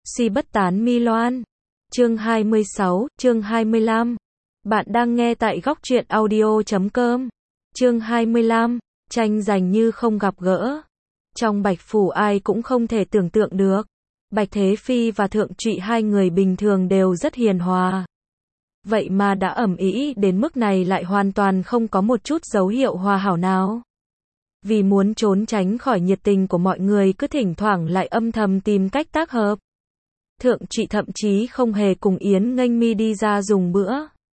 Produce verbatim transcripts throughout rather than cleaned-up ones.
Si bất tán mi loan. Chương hai mươi sáu, chương hai mươi lăm. Bạn đang nghe tại góc truyện audio chấm com. Chương hai mươi lăm, tranh giành như không gặp gỡ. Trong Bạch Phủ ai cũng không thể tưởng tượng được. Bạch Thế Phi và Thượng Trụy hai người bình thường đều rất hiền hòa. Vậy mà đã ầm ĩ đến mức này lại hoàn toàn không có một chút dấu hiệu hòa hảo nào. Vì muốn trốn tránh khỏi nhiệt tình của mọi người cứ thỉnh thoảng lại âm thầm tìm cách tác hợp. Thượng Trụy thậm chí không hề cùng Yến Nghênh Mi đi ra dùng bữa.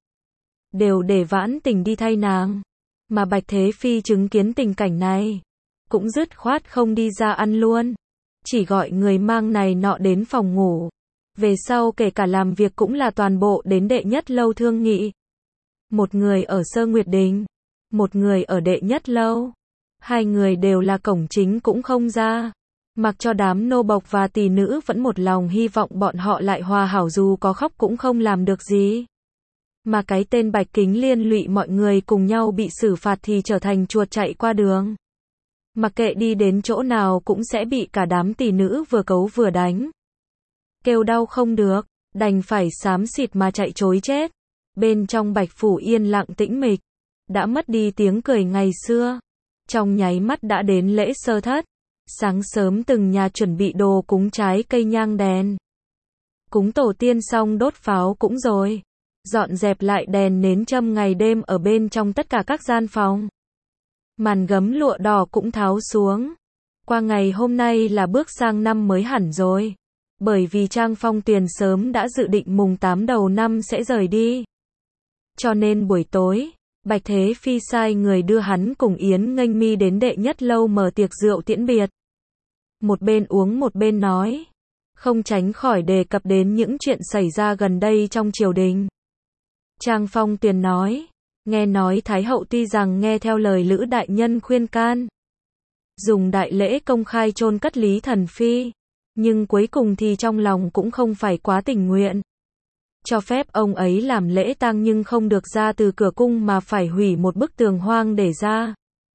Đều để Vãn Tình đi thay nàng. Mà Bạch Thế Phi chứng kiến tình cảnh này. Cũng dứt khoát không đi ra ăn luôn. Chỉ gọi người mang này nọ đến phòng ngủ. Về sau kể cả làm việc cũng là toàn bộ đến đệ nhất lâu thương nghị. Một người ở Sơ Nguyệt Đình. Một người ở đệ nhất lâu. Hai người đều là cổng chính cũng không ra. Mặc cho đám nô bộc và tỷ nữ vẫn một lòng hy vọng bọn họ lại hòa hảo dù có khóc cũng không làm được gì. Mà cái tên Bạch Kính liên lụy mọi người cùng nhau bị xử phạt thì trở thành chuột chạy qua đường. Mặc kệ đi đến chỗ nào cũng sẽ bị cả đám tỷ nữ vừa cấu vừa đánh. Kêu đau không được, đành phải xám xịt mà chạy trối chết. Bên trong Bạch Phủ yên lặng tĩnh mịch. Đã mất đi tiếng cười ngày xưa. Trong nháy mắt đã đến lễ sơ thất. Sáng sớm từng nhà chuẩn bị đồ cúng trái cây nhang đèn. Cúng tổ tiên xong đốt pháo cũng rồi. Dọn dẹp lại đèn nến châm ngày đêm ở bên trong tất cả các gian phòng. Màn gấm lụa đỏ cũng tháo xuống. Qua ngày hôm nay là bước sang năm mới hẳn rồi. Bởi vì Trang Phong Tuyền sớm đã dự định mùng tám đầu năm sẽ rời đi. Cho nên buổi tối, Bạch Thế Phi sai người đưa hắn cùng Yến Nghênh Mi đến đệ nhất lâu mở tiệc rượu tiễn biệt. Một bên uống một bên nói. Không tránh khỏi đề cập đến những chuyện xảy ra gần đây trong triều đình. Trang Phong Tuyền nói. Nghe nói Thái hậu tuy rằng nghe theo lời Lữ đại nhân khuyên can. Dùng đại lễ công khai chôn cất Lý Thần Phi. Nhưng cuối cùng thì trong lòng cũng không phải quá tình nguyện. Cho phép ông ấy làm lễ tang nhưng không được ra từ cửa cung mà phải hủy một bức tường hoang để ra.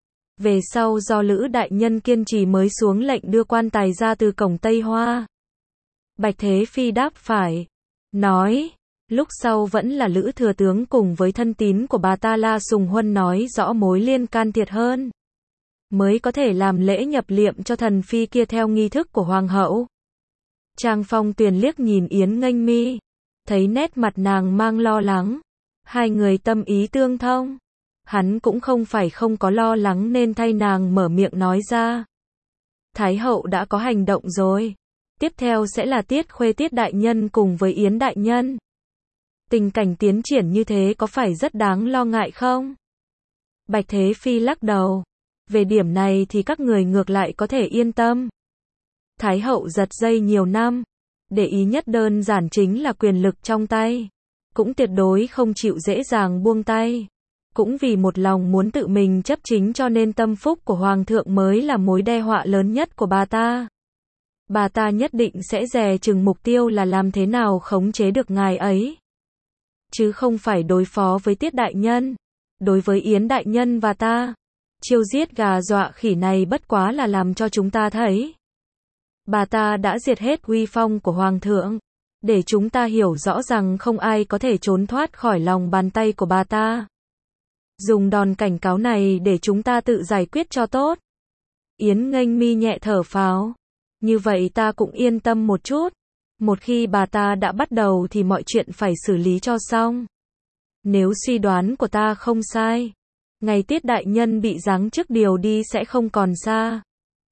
Về sau do Lữ đại nhân kiên trì mới xuống lệnh đưa quan tài ra từ cổng Tây Hoa. Bạch Thế Phi đáp phải. Nói. Lúc sau vẫn là Lữ thừa tướng cùng với thân tín của bà ta La Sùng Huân nói rõ mối liên can thiệt hơn. Mới có thể làm lễ nhập liệm cho thần phi kia theo nghi thức của hoàng hậu. Trang Phong Tuyền liếc nhìn Yến Nghênh Mi. Thấy nét mặt nàng mang lo lắng. Hai người tâm ý tương thông. Hắn cũng không phải không có lo lắng nên thay nàng mở miệng nói ra. Thái hậu đã có hành động rồi. Tiếp theo sẽ là Tiết Khuê Tiết đại nhân cùng với Yến đại nhân. Tình cảnh tiến triển như thế có phải rất đáng lo ngại không? Bạch Thế Phi lắc đầu. Về điểm này thì các người ngược lại có thể yên tâm. Thái hậu giật dây nhiều năm. Để ý nhất đơn giản chính là quyền lực trong tay. Cũng tuyệt đối không chịu dễ dàng buông tay. Cũng vì một lòng muốn tự mình chấp chính cho nên tâm phúc của Hoàng thượng mới là mối đe họa lớn nhất của bà ta. Bà ta nhất định sẽ dè chừng mục tiêu là làm thế nào khống chế được ngài ấy. Chứ không phải đối phó với Tiết đại nhân. Đối với Yến đại nhân và ta. Chiêu giết gà dọa khỉ này bất quá là làm cho chúng ta thấy. Bà ta đã diệt hết uy phong của Hoàng thượng. Để chúng ta hiểu rõ rằng không ai có thể trốn thoát khỏi lòng bàn tay của bà ta. Dùng đòn cảnh cáo này để chúng ta tự giải quyết cho tốt. Yến Nghênh Mi nhẹ thở phào. Như vậy ta cũng yên tâm một chút. Một khi bà ta đã bắt đầu thì mọi chuyện phải xử lý cho xong. Nếu suy đoán của ta không sai. Ngày Tiết đại nhân bị giáng chức điều đi sẽ không còn xa.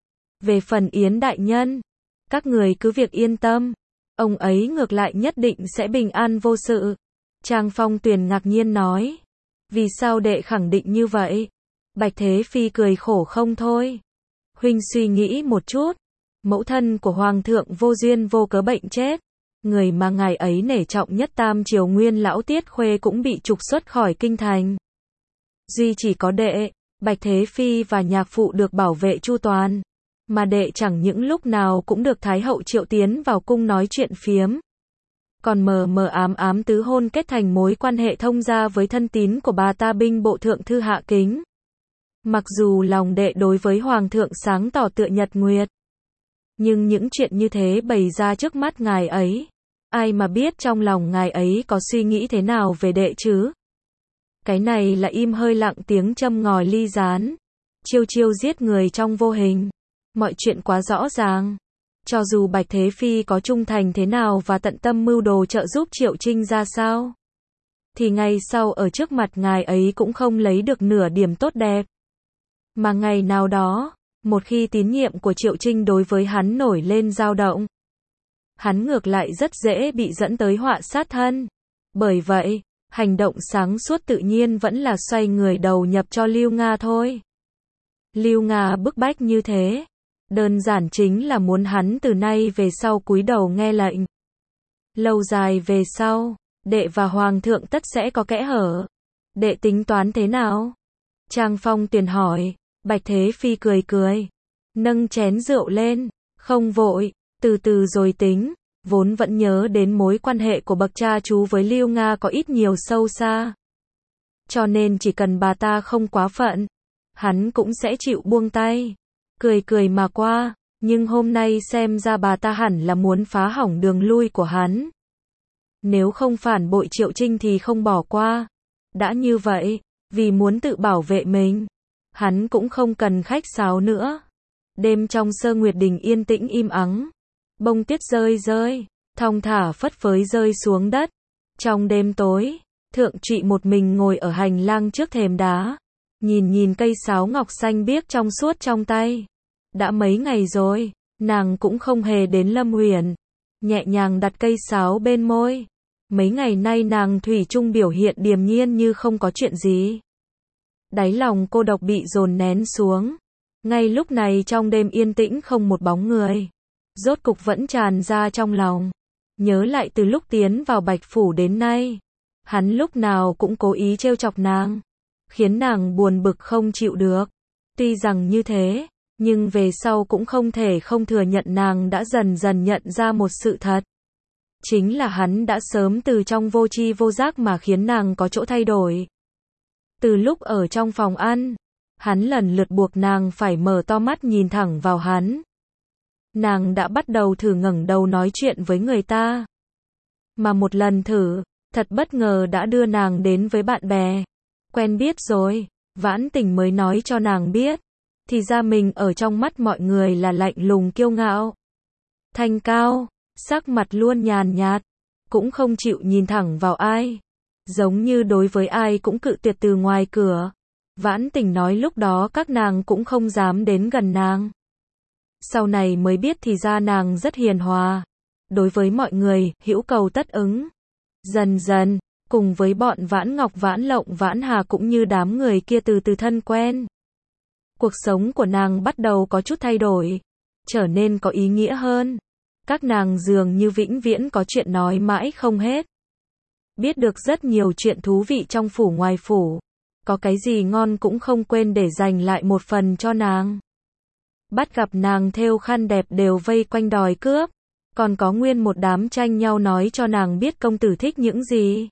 Về phần Yến đại nhân. Các người cứ việc yên tâm. Ông ấy ngược lại nhất định sẽ bình an vô sự. Trang Phong Tuyền ngạc nhiên nói. Vì sao đệ khẳng định như vậy? Bạch Thế Phi cười khổ không thôi. Huynh suy nghĩ một chút. Mẫu thân của Hoàng thượng vô duyên vô cớ bệnh chết. Người mà ngài ấy nể trọng nhất tam triều nguyên lão Tiết Khuê cũng bị trục xuất khỏi kinh thành. Duy chỉ có đệ, Bạch Thế Phi và nhạc phụ được bảo vệ chu toàn. Mà đệ chẳng những lúc nào cũng được Thái hậu triệu tiến vào cung nói chuyện phiếm. Còn mờ mờ ám ám tứ hôn kết thành mối quan hệ thông gia với thân tín của bà ta binh bộ thượng thư Hạ Kính. Mặc dù lòng đệ đối với Hoàng thượng sáng tỏ tựa nhật nguyệt. Nhưng những chuyện như thế bày ra trước mắt ngài ấy, ai mà biết trong lòng ngài ấy có suy nghĩ thế nào về đệ chứ? Cái này là im hơi lặng tiếng châm ngòi ly gián, chiêu chiêu giết người trong vô hình. Mọi chuyện quá rõ ràng. Cho dù Bạch Thế Phi có trung thành thế nào và tận tâm mưu đồ trợ giúp Triệu Trinh ra sao, thì ngày sau ở trước mặt ngài ấy cũng không lấy được nửa điểm tốt đẹp. Mà ngày nào đó, một khi tín nhiệm của Triệu Trinh đối với hắn nổi lên dao động, hắn ngược lại rất dễ bị dẫn tới họa sát thân. Bởi vậy, hành động sáng suốt tự nhiên vẫn là xoay người đầu nhập cho Lưu Nga thôi. Lưu Nga bức bách như thế, đơn giản chính là muốn hắn từ nay về sau cúi đầu nghe lệnh. Lâu dài về sau, đệ và Hoàng thượng tất sẽ có kẽ hở. Đệ tính toán thế nào? Trang Phong Tuyền hỏi. Bạch Thế Phi cười cười, nâng chén rượu lên, không vội, từ từ rồi tính. Vốn vẫn nhớ đến mối quan hệ của bậc cha chú với Lưu Nga có ít nhiều sâu xa. Cho nên chỉ cần bà ta không quá phận, hắn cũng sẽ chịu buông tay. Cười cười mà qua, nhưng hôm nay xem ra bà ta hẳn là muốn phá hỏng đường lui của hắn. Nếu không phản bội Triệu Trinh thì không bỏ qua. Đã như vậy, vì muốn tự bảo vệ mình, hắn cũng không cần khách sáo nữa. Đêm trong Sơ Nguyệt Đình yên tĩnh im ắng. Bông tuyết rơi rơi, thong thả phất phới rơi xuống đất. Trong đêm tối, Thượng Trụy một mình ngồi ở hành lang trước thềm đá, nhìn nhìn cây sáo ngọc xanh biếc trong suốt trong tay. Đã mấy ngày rồi, nàng cũng không hề đến Lâm Huyền. Nhẹ nhàng đặt cây sáo bên môi. Mấy ngày nay nàng thủy chung biểu hiện điềm nhiên như không có chuyện gì. Đáy lòng cô độc bị dồn nén xuống. Ngay lúc này trong đêm yên tĩnh không một bóng người, rốt cục vẫn tràn ra trong lòng. Nhớ lại từ lúc tiến vào Bạch Phủ đến nay, hắn lúc nào cũng cố ý trêu chọc nàng, khiến nàng buồn bực không chịu được. Tuy rằng như thế, nhưng về sau cũng không thể không thừa nhận nàng đã dần dần nhận ra một sự thật. Chính là hắn đã sớm từ trong vô tri vô giác mà khiến nàng có chỗ thay đổi. Từ lúc ở trong phòng ăn, hắn lần lượt buộc nàng phải mở to mắt nhìn thẳng vào hắn. Nàng đã bắt đầu thử ngẩng đầu nói chuyện với người ta. Mà một lần thử, thật bất ngờ đã đưa nàng đến với bạn bè. Quen biết rồi, Vãn Tình mới nói cho nàng biết. Thì ra mình ở trong mắt mọi người là lạnh lùng kiêu ngạo, thanh cao, sắc mặt luôn nhàn nhạt, cũng không chịu nhìn thẳng vào ai. Giống như đối với ai cũng cự tuyệt từ ngoài cửa. Vãn Tình nói lúc đó các nàng cũng không dám đến gần nàng. Sau này mới biết thì ra nàng rất hiền hòa. Đối với mọi người, hữu cầu tất ứng. Dần dần, cùng với bọn Vãn Ngọc Vãn Lộng Vãn Hà cũng như đám người kia từ từ thân quen. Cuộc sống của nàng bắt đầu có chút thay đổi, trở nên có ý nghĩa hơn. Các nàng dường như vĩnh viễn có chuyện nói mãi không hết. Biết được rất nhiều chuyện thú vị trong phủ ngoài phủ. Có cái gì ngon cũng không quên để dành lại một phần cho nàng. Bắt gặp nàng thêu khăn đẹp đều vây quanh đòi cướp. Còn có nguyên một đám tranh nhau nói cho nàng biết công tử thích những gì,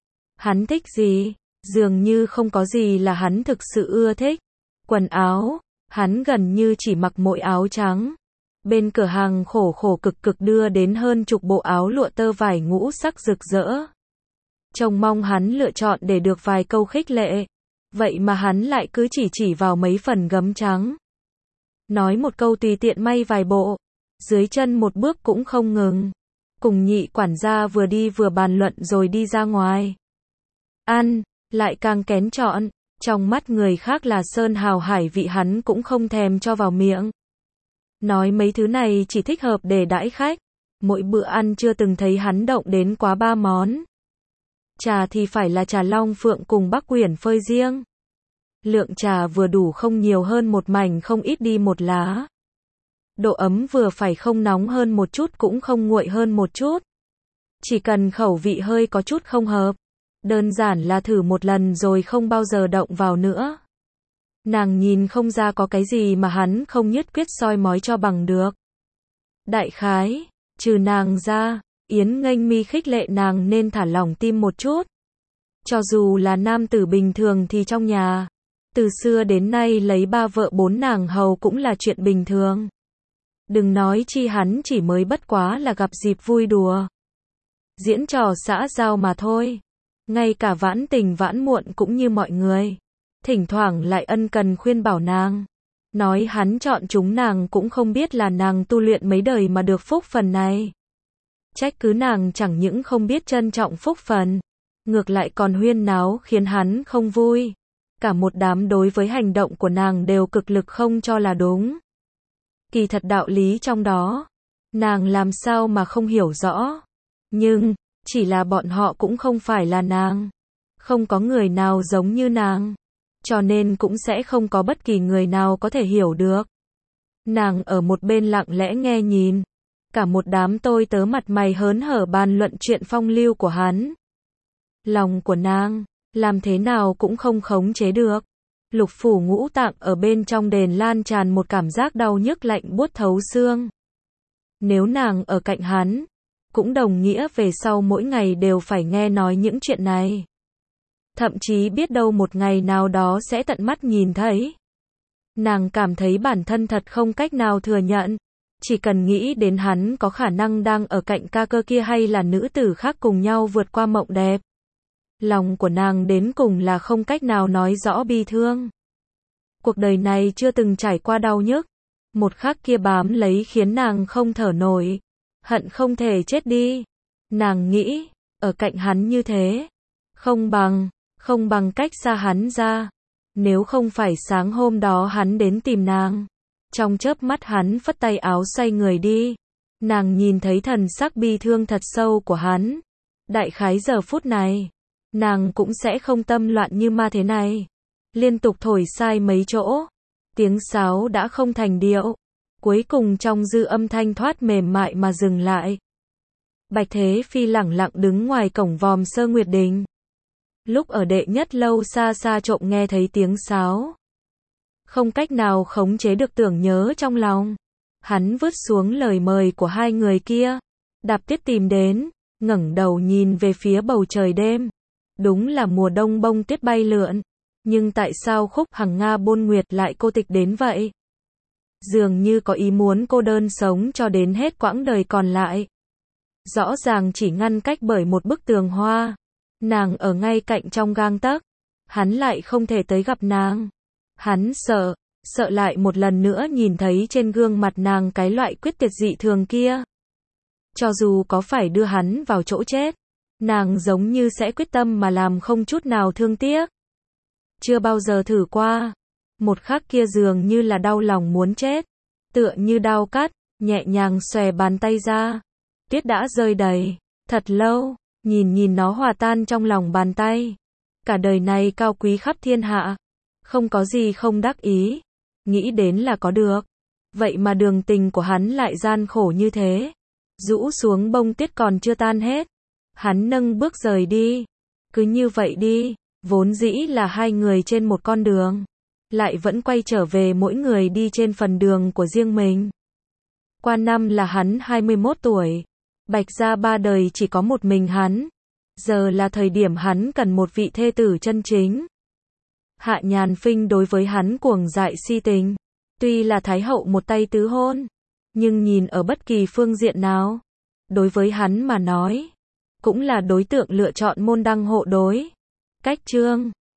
hắn thích gì. Dường như không có gì là hắn thực sự ưa thích. Quần áo, hắn gần như chỉ mặc mỗi áo trắng. Bên cửa hàng khổ khổ cực cực đưa đến hơn chục bộ áo lụa tơ vải ngũ sắc rực rỡ. Trông mong hắn lựa chọn để được vài câu khích lệ. Vậy mà hắn lại cứ chỉ chỉ vào mấy phần gấm trắng. Nói một câu tùy tiện may vài bộ. Dưới chân một bước cũng không ngừng. Cùng nhị quản gia vừa đi vừa bàn luận rồi đi ra ngoài. Ăn, lại càng kén chọn. Trong mắt người khác là sơn hào hải vị hắn cũng không thèm cho vào miệng. Nói mấy thứ này chỉ thích hợp để đãi khách. Mỗi bữa ăn chưa từng thấy hắn động đến quá ba món. Trà thì phải là trà long phượng cùng bắc quyển phơi riêng. Lượng trà vừa đủ không nhiều hơn một mảnh không ít đi một lá. Độ ấm vừa phải không nóng hơn một chút cũng không nguội hơn một chút. Chỉ cần khẩu vị hơi có chút không hợp. Đơn giản là thử một lần rồi không bao giờ động vào nữa. Nàng nhìn không ra có cái gì mà hắn không nhất quyết soi mói cho bằng được. Đại khái, trừ nàng ra, Yến Nghênh Mi khích lệ nàng nên thả lỏng tim một chút. Cho dù là nam tử bình thường thì trong nhà, từ xưa đến nay lấy ba vợ bốn nàng hầu cũng là chuyện bình thường. Đừng nói chi hắn chỉ mới bất quá là gặp dịp vui đùa. Diễn trò xã giao mà thôi. Ngay cả Vãn Tình Vãn Muộn cũng như mọi người. Thỉnh thoảng lại ân cần khuyên bảo nàng. Nói hắn chọn chúng nàng cũng không biết là nàng tu luyện mấy đời mà được phúc phần này. Trách cứ nàng chẳng những không biết trân trọng phúc phần, ngược lại còn huyên náo khiến hắn không vui. Cả một đám đối với hành động của nàng đều cực lực không cho là đúng. Kỳ thật đạo lý trong đó, nàng làm sao mà không hiểu rõ. Nhưng, chỉ là bọn họ cũng không phải là nàng. Không có người nào giống như nàng. Cho nên cũng sẽ không có bất kỳ người nào có thể hiểu được. Nàng ở một bên lặng lẽ nghe nhìn. Cả một đám tôi tớ mặt mày hớn hở bàn luận chuyện phong lưu của hắn. Lòng của nàng, làm thế nào cũng không khống chế được. Lục phủ ngũ tạng ở bên trong đền lan tràn một cảm giác đau nhức lạnh buốt thấu xương. Nếu nàng ở cạnh hắn, cũng đồng nghĩa về sau mỗi ngày đều phải nghe nói những chuyện này. Thậm chí biết đâu một ngày nào đó sẽ tận mắt nhìn thấy. Nàng cảm thấy bản thân thật không cách nào thừa nhận. Chỉ cần nghĩ đến hắn có khả năng đang ở cạnh ca cơ kia hay là nữ tử khác cùng nhau vượt qua mộng đẹp. Lòng của nàng đến cùng là không cách nào nói rõ bi thương. Cuộc đời này chưa từng trải qua đau nhức. Một khắc kia bám lấy khiến nàng không thở nổi. Hận không thể chết đi. Nàng nghĩ, ở cạnh hắn như thế. Không bằng, không bằng cách xa hắn ra. Nếu không phải sáng hôm đó hắn đến tìm nàng. Trong chớp mắt hắn phất tay áo xoay người đi. Nàng nhìn thấy thần sắc bi thương thật sâu của hắn. Đại khái giờ phút này, nàng cũng sẽ không tâm loạn như ma thế này. Liên tục thổi sai mấy chỗ. Tiếng sáo đã không thành điệu. Cuối cùng trong dư âm thanh thoát mềm mại mà dừng lại. Bạch Thế Phi lẳng lặng đứng ngoài cổng vòm Sơ Nguyệt Đình. Lúc ở đệ nhất lâu xa xa trộm nghe thấy tiếng sáo. Không cách nào khống chế được tưởng nhớ trong lòng. Hắn vứt xuống lời mời của hai người kia. Đạp tuyết tìm đến, ngẩng đầu nhìn về phía bầu trời đêm. Đúng là mùa đông bông tuyết bay lượn. Nhưng tại sao khúc Hằng Nga Bôn Nguyệt lại cô tịch đến vậy? Dường như có ý muốn cô đơn sống cho đến hết quãng đời còn lại. Rõ ràng chỉ ngăn cách bởi một bức tường hoa. Nàng ở ngay cạnh trong gang tấc. Hắn lại không thể tới gặp nàng. Hắn sợ, sợ lại một lần nữa nhìn thấy trên gương mặt nàng cái loại quyết tuyệt dị thường kia. Cho dù có phải đưa hắn vào chỗ chết, nàng giống như sẽ quyết tâm mà làm không chút nào thương tiếc. Chưa bao giờ thử qua. Một khắc kia dường như là đau lòng muốn chết. Tựa như đao cắt, nhẹ nhàng xòe bàn tay ra. Tuyết đã rơi đầy, thật lâu, nhìn nhìn nó hòa tan trong lòng bàn tay. Cả đời này cao quý khắp thiên hạ. Không có gì không đắc ý. Nghĩ đến là có được. Vậy mà đường tình của hắn lại gian khổ như thế. Rũ xuống bông tuyết còn chưa tan hết. Hắn nâng bước rời đi. Cứ như vậy đi. Vốn dĩ là hai người trên một con đường. Lại vẫn quay trở về mỗi người đi trên phần đường của riêng mình. Qua năm là hắn hai mươi mốt tuổi. Bạch gia ba đời chỉ có một mình hắn. Giờ là thời điểm hắn cần một vị thê tử chân chính. Hạ Nhàn Phinh đối với hắn cuồng dại si tình. Tuy là thái hậu một tay tứ hôn. Nhưng nhìn ở bất kỳ phương diện nào. Đối với hắn mà nói. Cũng là đối tượng lựa chọn môn đăng hộ đối. Cách chương